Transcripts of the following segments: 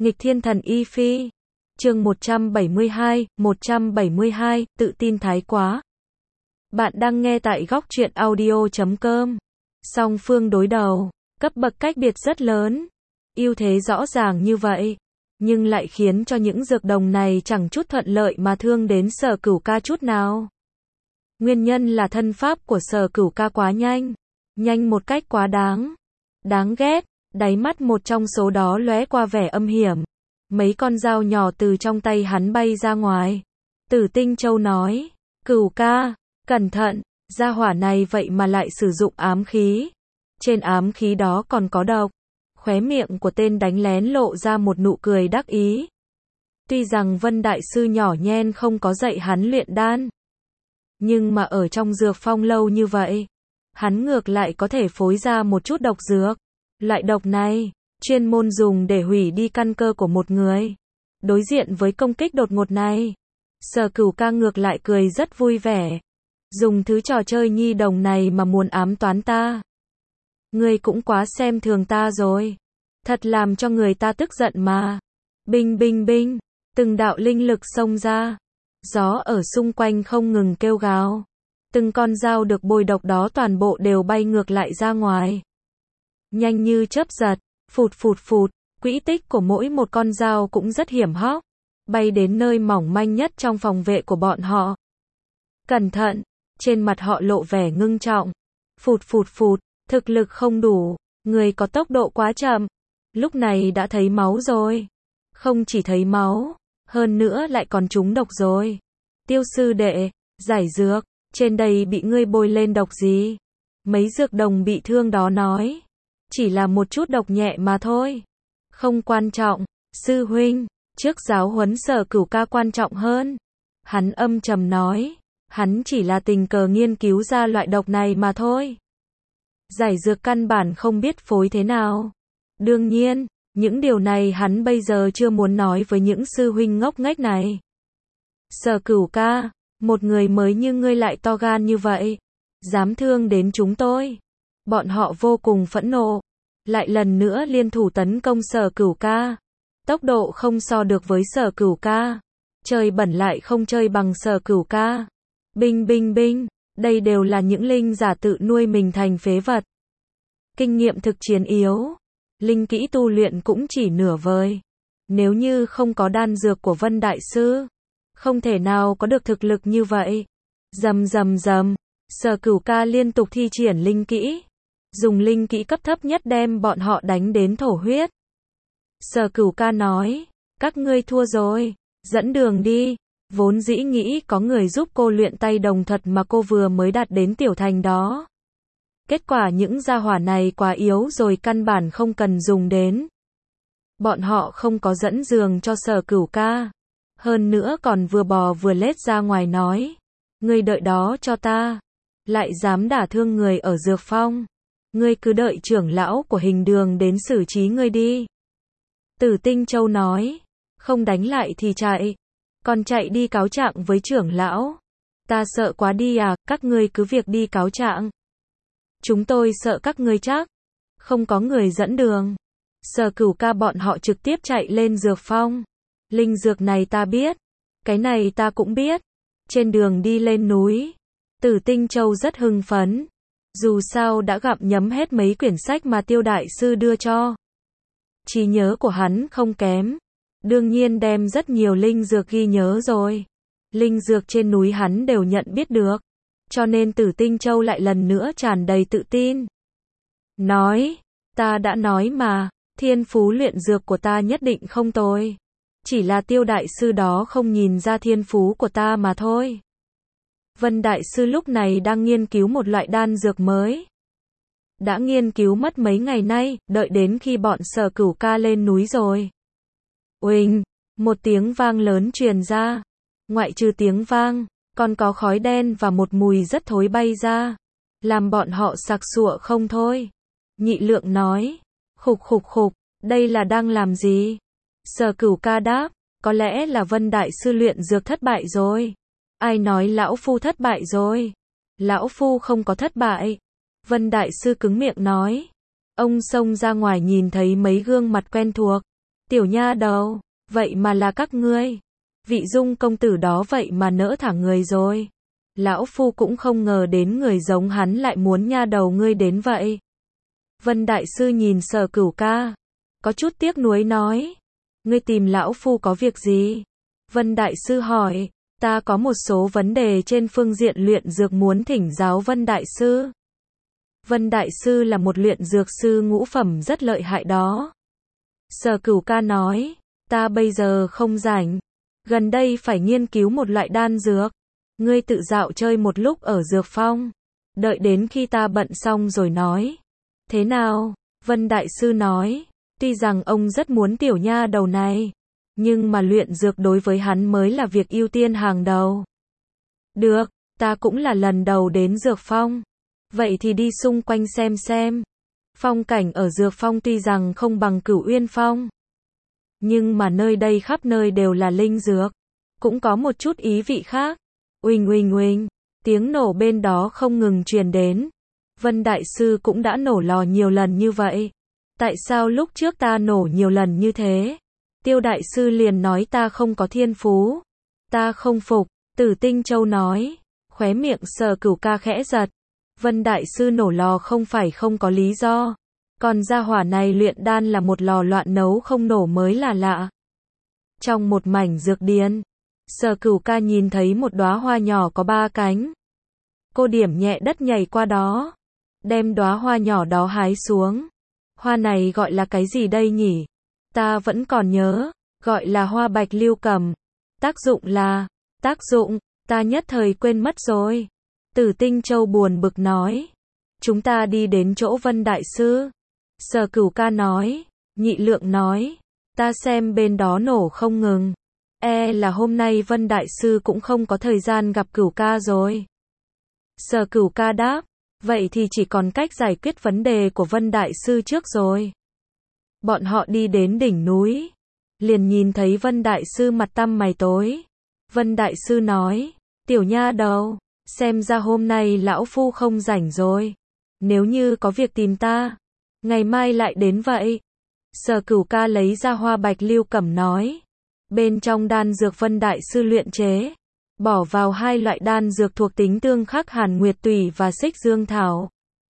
Nghịch thiên thần y phi. Chương 172, tự tin thái quá. Bạn đang nghe tại góc truyện audio.com. Song phương đối đầu, cấp bậc cách biệt rất lớn. Ưu thế rõ ràng như vậy, nhưng lại khiến cho những dược đồng này chẳng chút thuận lợi mà thương đến Sở Cửu Ca chút nào. Nguyên nhân là thân pháp của Sở Cửu Ca quá nhanh, nhanh một cách quá đáng ghét. Đáy mắt một trong số đó lóe qua vẻ âm hiểm. Mấy con dao nhỏ từ trong tay hắn bay ra ngoài. Tử Tinh Châu nói, Cửu ca, cẩn thận, gia hỏa này vậy mà lại sử dụng ám khí. Trên ám khí đó còn có độc. Khóe miệng của tên đánh lén lộ ra một nụ cười đắc ý. Tuy rằng Vân Đại Sư nhỏ nhen không có dạy hắn luyện đan, nhưng mà ở trong dược phong lâu như vậy, hắn ngược lại có thể phối ra một chút độc dược. Loại độc này, chuyên môn dùng để hủy đi căn cơ của một người. Đối diện với công kích đột ngột này, Sở Cửu Ca ngược lại cười rất vui vẻ. Dùng thứ trò chơi nhi đồng này mà muốn ám toán ta. Ngươi cũng quá xem thường ta rồi. Thật làm cho người ta tức giận mà. Binh binh binh, từng đạo linh lực xông ra. Gió ở xung quanh không ngừng kêu gào. Từng con dao được bôi độc đó toàn bộ đều bay ngược lại ra ngoài. Nhanh như chớp giật, phụt phụt phụt, quỹ tích của mỗi một con dao cũng rất hiểm hóc, bay đến nơi mỏng manh nhất trong phòng vệ của bọn họ. Cẩn thận, trên mặt họ lộ vẻ ngưng trọng. Phụt phụt phụt, thực lực không đủ, người có tốc độ quá chậm. Lúc này đã thấy máu rồi. Không chỉ thấy máu, hơn nữa lại còn trúng độc rồi. Tiêu sư đệ, giải dược, trên đây bị ngươi bôi lên độc gì? Mấy dược đồng bị thương đó nói. Chỉ là một chút độc nhẹ mà thôi. Không quan trọng, sư huynh, trước giáo huấn Sở Cửu Ca quan trọng hơn. Hắn âm trầm nói, hắn chỉ là tình cờ nghiên cứu ra loại độc này mà thôi. Giải dược căn bản không biết phối thế nào. Đương nhiên, những điều này hắn bây giờ chưa muốn nói với những sư huynh ngốc nghếch này. Sở Cửu Ca, một người mới như ngươi lại to gan như vậy, dám thương đến chúng tôi. Bọn họ vô cùng phẫn nộ, lại lần nữa liên thủ tấn công Sở Cửu Ca. Tốc độ không so được với Sở Cửu Ca, chơi bẩn lại không chơi bằng Sở Cửu Ca. Binh binh binh, đây đều là những linh giả tự nuôi mình thành phế vật. Kinh nghiệm thực chiến yếu, linh kỹ tu luyện cũng chỉ nửa vời. Nếu như không có đan dược của Vân Đại Sư, không thể nào có được thực lực như vậy. Rầm rầm rầm, Sở Cửu Ca liên tục thi triển linh kỹ. Dùng linh kỹ cấp thấp nhất đem bọn họ đánh đến thổ huyết. Sở Cửu Ca nói, các ngươi thua rồi, dẫn đường đi. Vốn dĩ nghĩ có người giúp cô luyện tay đồng thuật mà cô vừa mới đạt đến tiểu thành đó. Kết quả những gia hỏa này quá yếu rồi căn bản không cần dùng đến. Bọn họ không có dẫn đường cho Sở Cửu Ca. Hơn nữa còn vừa bò vừa lết ra ngoài nói, ngươi đợi đó cho ta. Lại dám đả thương người ở dược phong. Ngươi cứ đợi trưởng lão của Hình Đường đến xử trí ngươi đi. Tử Tinh Châu nói, không đánh lại thì chạy. Còn chạy đi cáo trạng với trưởng lão. Ta sợ quá đi à, các ngươi cứ việc đi cáo trạng. Chúng tôi sợ các ngươi chắc. Không có người dẫn đường. Sở Cửu Ca bọn họ trực tiếp chạy lên dược phong. Linh dược này ta biết. Cái này ta cũng biết. Trên đường đi lên núi, Tử Tinh Châu rất hưng phấn. Dù sao đã gặm nhấm hết mấy quyển sách mà Tiêu Đại Sư đưa cho. Trí nhớ của hắn không kém. Đương nhiên đem rất nhiều linh dược ghi nhớ rồi. Linh dược trên núi hắn đều nhận biết được. Cho nên Tử Tinh Châu lại lần nữa tràn đầy tự tin. Nói, ta đã nói mà, thiên phú luyện dược của ta nhất định không tồi. Chỉ là Tiêu Đại Sư đó không nhìn ra thiên phú của ta mà thôi. Vân Đại Sư lúc này đang nghiên cứu một loại đan dược mới. Đã nghiên cứu mất mấy ngày nay, đợi đến khi bọn Sở Cửu Ca lên núi rồi. Uỳnh, một tiếng vang lớn truyền ra. Ngoại trừ tiếng vang, còn có khói đen và một mùi rất thối bay ra. Làm bọn họ sặc sụa không thôi. Nhị Lượng nói, khục khục khục, đây là đang làm gì? Sở Cửu Ca đáp, có lẽ là Vân Đại Sư luyện dược thất bại rồi. Ai nói lão phu thất bại rồi? Lão phu không có thất bại. Vân Đại Sư cứng miệng nói. Ông xông ra ngoài nhìn thấy mấy gương mặt quen thuộc. Tiểu nha đầu, vậy mà là các ngươi. Vị Dung công tử đó vậy mà nỡ thả người rồi. Lão phu cũng không ngờ đến người giống hắn lại muốn nha đầu ngươi đến vậy. Vân Đại Sư nhìn Sở Cửu ca, có chút tiếc nuối nói. Ngươi tìm lão phu có việc gì? Vân Đại Sư hỏi, ta có một số vấn đề trên phương diện luyện dược muốn thỉnh giáo Vân Đại Sư. Vân Đại Sư là một luyện dược sư ngũ phẩm rất lợi hại đó. Sở Cửu ca nói, ta bây giờ không rảnh. Gần đây phải nghiên cứu một loại đan dược. Ngươi tự dạo chơi một lúc ở dược phong. Đợi đến khi ta bận xong rồi nói. Thế nào? Vân Đại Sư nói, tuy rằng ông rất muốn tiểu nha đầu này, nhưng mà luyện dược đối với hắn mới là việc ưu tiên hàng đầu. Được, ta cũng là lần đầu đến dược phong. Vậy thì đi xung quanh xem. Phong cảnh ở dược phong tuy rằng không bằng Cửu Uyên Phong, nhưng mà nơi đây khắp nơi đều là linh dược, cũng có một chút ý vị khác. Uỳnh uỳnh uỳnh, tiếng nổ bên đó không ngừng truyền đến. Vân Đại Sư cũng đã nổ lò nhiều lần như vậy. Tại sao lúc trước ta nổ nhiều lần như thế? Tiêu Đại Sư liền nói ta không có thiên phú. Ta không phục, Tử Tinh Châu nói. Khóe miệng Sở Cửu ca khẽ giật. Vân Đại Sư nổ lò không phải không có lý do. Còn gia hỏa này luyện đan là một lò loạn nấu không nổ mới là lạ. Trong một mảnh dược điền, Sở Cửu ca nhìn thấy một đóa hoa nhỏ có 3 cánh. Cô điểm nhẹ đất nhảy qua đó, đem đóa hoa nhỏ đó hái xuống. Hoa này gọi là cái gì đây nhỉ? Ta vẫn còn nhớ, gọi là hoa bạch lưu cầm. Tác dụng, ta nhất thời quên mất rồi. Tử Tinh Châu buồn bực nói. Chúng ta đi đến chỗ Vân Đại Sư. Sở Cửu ca nói. Nhị Lượng nói. Ta xem bên đó nổ không ngừng. Là hôm nay Vân Đại Sư cũng không có thời gian gặp Cửu ca rồi. Sở Cửu ca đáp. Vậy thì chỉ còn cách giải quyết vấn đề của Vân Đại Sư trước rồi. Bọn họ đi đến đỉnh núi. Liền nhìn thấy Vân Đại Sư mặt tăm mày tối. Vân Đại Sư nói. Tiểu nha đầu, xem ra hôm nay lão phu không rảnh rồi. Nếu như có việc tìm ta, ngày mai lại đến vậy. Sở Cửu ca lấy ra hoa bạch lưu cẩm nói. Bên trong đan dược Vân Đại Sư luyện chế, bỏ vào 2 loại đan dược thuộc tính tương khắc Hàn Nguyệt Tùy và Xích Dương Thảo.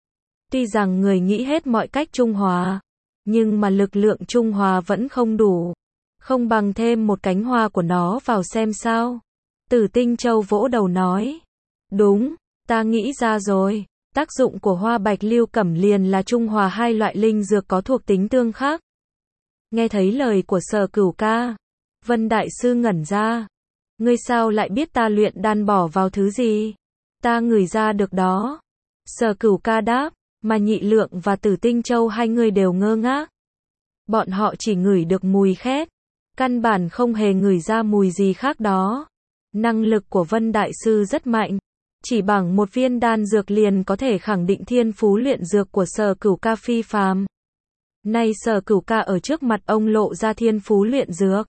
Tuy rằng người nghĩ hết mọi cách trung hòa, nhưng mà lực lượng trung hòa vẫn không đủ. Không bằng thêm một cánh hoa của nó vào xem sao. Tử Tinh Châu vỗ đầu nói. Đúng, ta nghĩ ra rồi. Tác dụng của hoa bạch lưu cẩm liền là trung hòa 2 loại linh dược có thuộc tính tương khắc. Nghe thấy lời của Sở Cửu ca, Vân Đại Sư ngẩn ra. Ngươi sao lại biết ta luyện đan bỏ vào thứ gì? Ta ngửi ra được đó. Sở Cửu ca đáp, mà Nhị Lượng và Tử Tinh Châu hai người đều ngơ ngác. Bọn họ chỉ ngửi được mùi khét, căn bản không hề ngửi ra mùi gì khác đó. Năng lực của Vân Đại Sư rất mạnh, chỉ bằng một viên đan dược liền có thể khẳng định thiên phú luyện dược của Sở Cửu ca phi phàm. Nay Sở Cửu ca ở trước mặt ông lộ ra thiên phú luyện dược.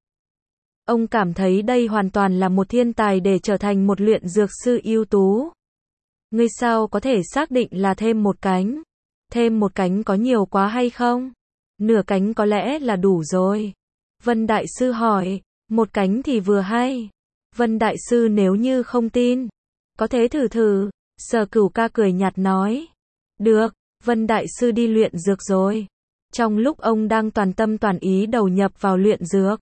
Ông cảm thấy đây hoàn toàn là một thiên tài để trở thành một luyện dược sư ưu tú. Ngươi sao có thể xác định là thêm một cánh? Thêm một cánh có nhiều quá hay không? Nửa cánh có lẽ là đủ rồi. Vân Đại Sư hỏi, một cánh thì vừa hay. Vân Đại Sư nếu như không tin, có thể thử. Sở Cửu ca cười nhạt nói. Được, Vân Đại Sư đi luyện dược rồi. Trong lúc ông đang toàn tâm toàn ý đầu nhập vào luyện dược,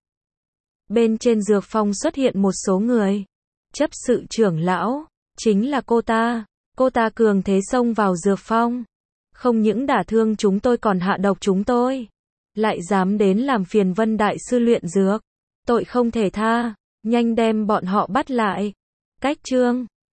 bên trên dược phong xuất hiện một số người. Chấp sự trưởng lão, chính là cô ta. Cô ta cường thế xông vào dược phong. Không những đả thương chúng tôi còn hạ độc chúng tôi. Lại dám đến làm phiền Vân Đại Sư luyện dược. Tội không thể tha. Nhanh đem bọn họ bắt lại. Cách chương